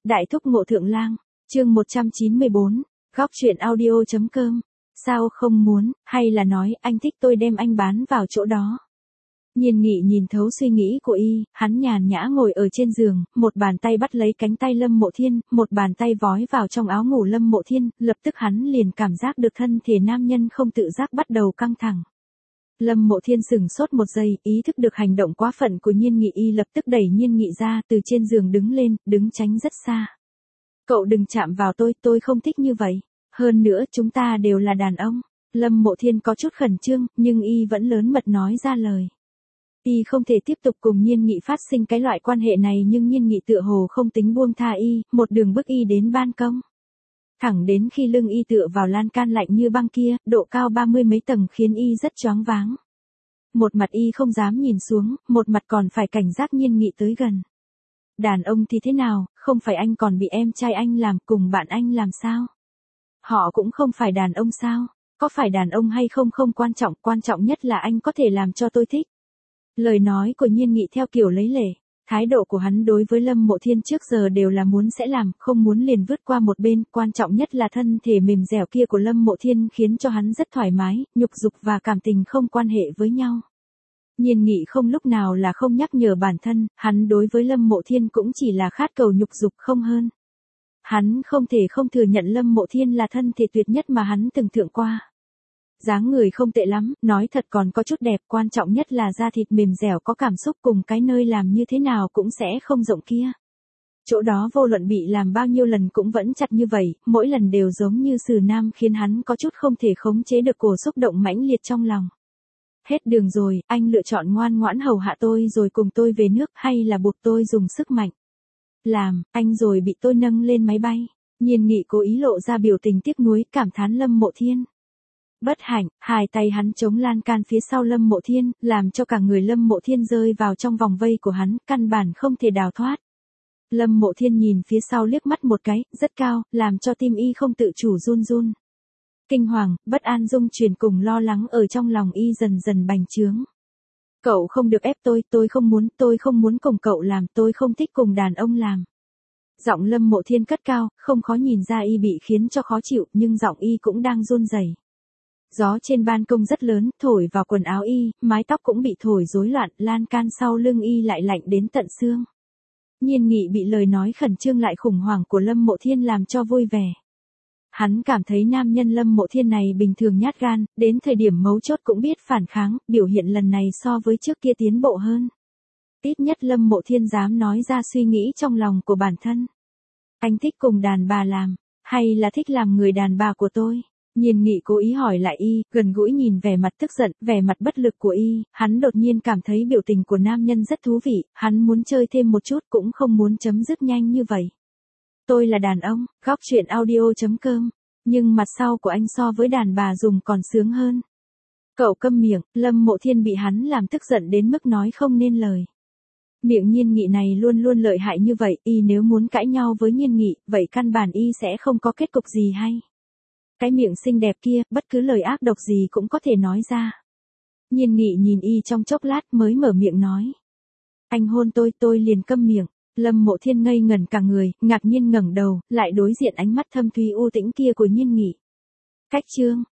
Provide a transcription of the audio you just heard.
Đại thúc Ngộ Thượng Lang, chương 194, góc truyện audio.com, sao không muốn, hay là nói anh thích tôi đem anh bán vào chỗ đó. Nhiên Nghị nhìn thấu suy nghĩ của y, hắn nhàn nhã ngồi ở trên giường, một bàn tay bắt lấy cánh tay Lâm Mộ Thiên, một bàn tay vói vào trong áo ngủ Lâm Mộ Thiên, lập tức hắn liền cảm giác được thân thể nam nhân không tự giác bắt đầu căng thẳng. Lâm Mộ Thiên sửng sốt một giây, ý thức được hành động quá phận của Nhiên Nghị, y lập tức đẩy Nhiên Nghị ra, từ trên giường đứng lên, đứng tránh rất xa. Cậu đừng chạm vào tôi không thích như vậy. Hơn nữa chúng ta đều là đàn ông. Lâm Mộ Thiên có chút khẩn trương, nhưng y vẫn lớn mật nói ra lời. Y không thể tiếp tục cùng Nhiên Nghị phát sinh cái loại quan hệ này, nhưng Nhiên Nghị tựa hồ không tính buông tha y, một đường bước y đến ban công. Thẳng đến khi lưng y tựa vào lan can lạnh như băng kia, độ cao 30 mấy tầng khiến y rất choáng váng. Một mặt y không dám nhìn xuống, một mặt còn phải cảnh giác Nhiên Nghị tới gần. Đàn ông thì thế nào, không phải anh còn bị em trai anh làm, cùng bạn anh làm sao? Họ cũng không phải đàn ông sao? Có phải đàn ông hay không không quan trọng nhất là anh có thể làm cho tôi thích. Lời nói của Nhiên Nghị theo kiểu lấy lệ, thái độ của hắn đối với Lâm Mộ Thiên trước giờ đều là muốn sẽ làm, không muốn liền vứt qua một bên, quan trọng nhất là thân thể mềm dẻo kia của Lâm Mộ Thiên khiến cho hắn rất thoải mái, nhục dục và cảm tình không quan hệ với nhau. Nhiên Nghị không lúc nào là không nhắc nhở bản thân, hắn đối với Lâm Mộ Thiên cũng chỉ là khát cầu nhục dục không hơn. Hắn không thể không thừa nhận Lâm Mộ Thiên là thân thể tuyệt nhất mà hắn từng thượng qua. Dáng người không tệ lắm, nói thật còn có chút đẹp, quan trọng nhất là da thịt mềm dẻo có cảm xúc, cùng cái nơi làm như thế nào cũng sẽ không rộng kia. Chỗ đó vô luận bị làm bao nhiêu lần cũng vẫn chặt như vậy, mỗi lần đều giống như sừ nam, khiến hắn có chút không thể khống chế được cổ xúc động mãnh liệt trong lòng. Hết đường rồi, anh lựa chọn ngoan ngoãn hầu hạ tôi rồi cùng tôi về nước, hay là buộc tôi dùng sức mạnh. Làm, anh rồi bị tôi nâng lên máy bay. Nhiên Nghị cố ý lộ ra biểu tình tiếc nuối, cảm thán Lâm Mộ Thiên. Bất hạnh, hai tay hắn chống lan can phía sau Lâm Mộ Thiên, làm cho cả người Lâm Mộ Thiên rơi vào trong vòng vây của hắn, căn bản không thể đào thoát. Lâm Mộ Thiên nhìn phía sau liếc mắt một cái, rất cao, làm cho tim y không tự chủ run run. Kinh hoàng, bất an dung chuyển cùng lo lắng ở trong lòng y dần dần bành trướng. Cậu không được ép tôi không muốn cùng cậu làm, tôi không thích cùng đàn ông làm. Giọng Lâm Mộ Thiên cất cao, không khó nhìn ra y bị khiến cho khó chịu, nhưng giọng y cũng đang run rẩy. Gió trên ban công rất lớn, thổi vào quần áo y, mái tóc cũng bị thổi rối loạn, lan can sau lưng y lại lạnh đến tận xương. Nhiên Nghị bị lời nói khẩn trương lại khủng hoảng của Lâm Mộ Thiên làm cho vui vẻ. Hắn cảm thấy nam nhân Lâm Mộ Thiên này bình thường nhát gan, đến thời điểm mấu chốt cũng biết phản kháng, biểu hiện lần này so với trước kia tiến bộ hơn. Ít nhất Lâm Mộ Thiên dám nói ra suy nghĩ trong lòng của bản thân. Anh thích cùng đàn bà làm, hay là thích làm người đàn bà của tôi? Nhiên Nghị cố ý hỏi lại y, gần gũi nhìn vẻ mặt tức giận, vẻ mặt bất lực của y, hắn đột nhiên cảm thấy biểu tình của nam nhân rất thú vị, hắn muốn chơi thêm một chút cũng không muốn chấm dứt nhanh như vậy. Tôi là đàn ông, góc truyện audio.com, nhưng mặt sau của anh so với đàn bà dùng còn sướng hơn. Cậu câm miệng, Lâm Mộ Thiên bị hắn làm tức giận đến mức nói không nên lời. Miệng Nhiên Nghị này luôn luôn lợi hại như vậy, y nếu muốn cãi nhau với Nhiên Nghị, vậy căn bản y sẽ không có kết cục gì hay. Cái miệng xinh đẹp kia, bất cứ lời ác độc gì cũng có thể nói ra. Nhiên Nghị nhìn y trong chốc lát mới mở miệng nói. Anh hôn tôi liền câm miệng. Lâm Mộ Thiên ngây ngẩn cả người, ngạc nhiên ngẩng đầu, lại đối diện ánh mắt thâm thúy u tĩnh kia của Nhiên Nghị. Cách chương,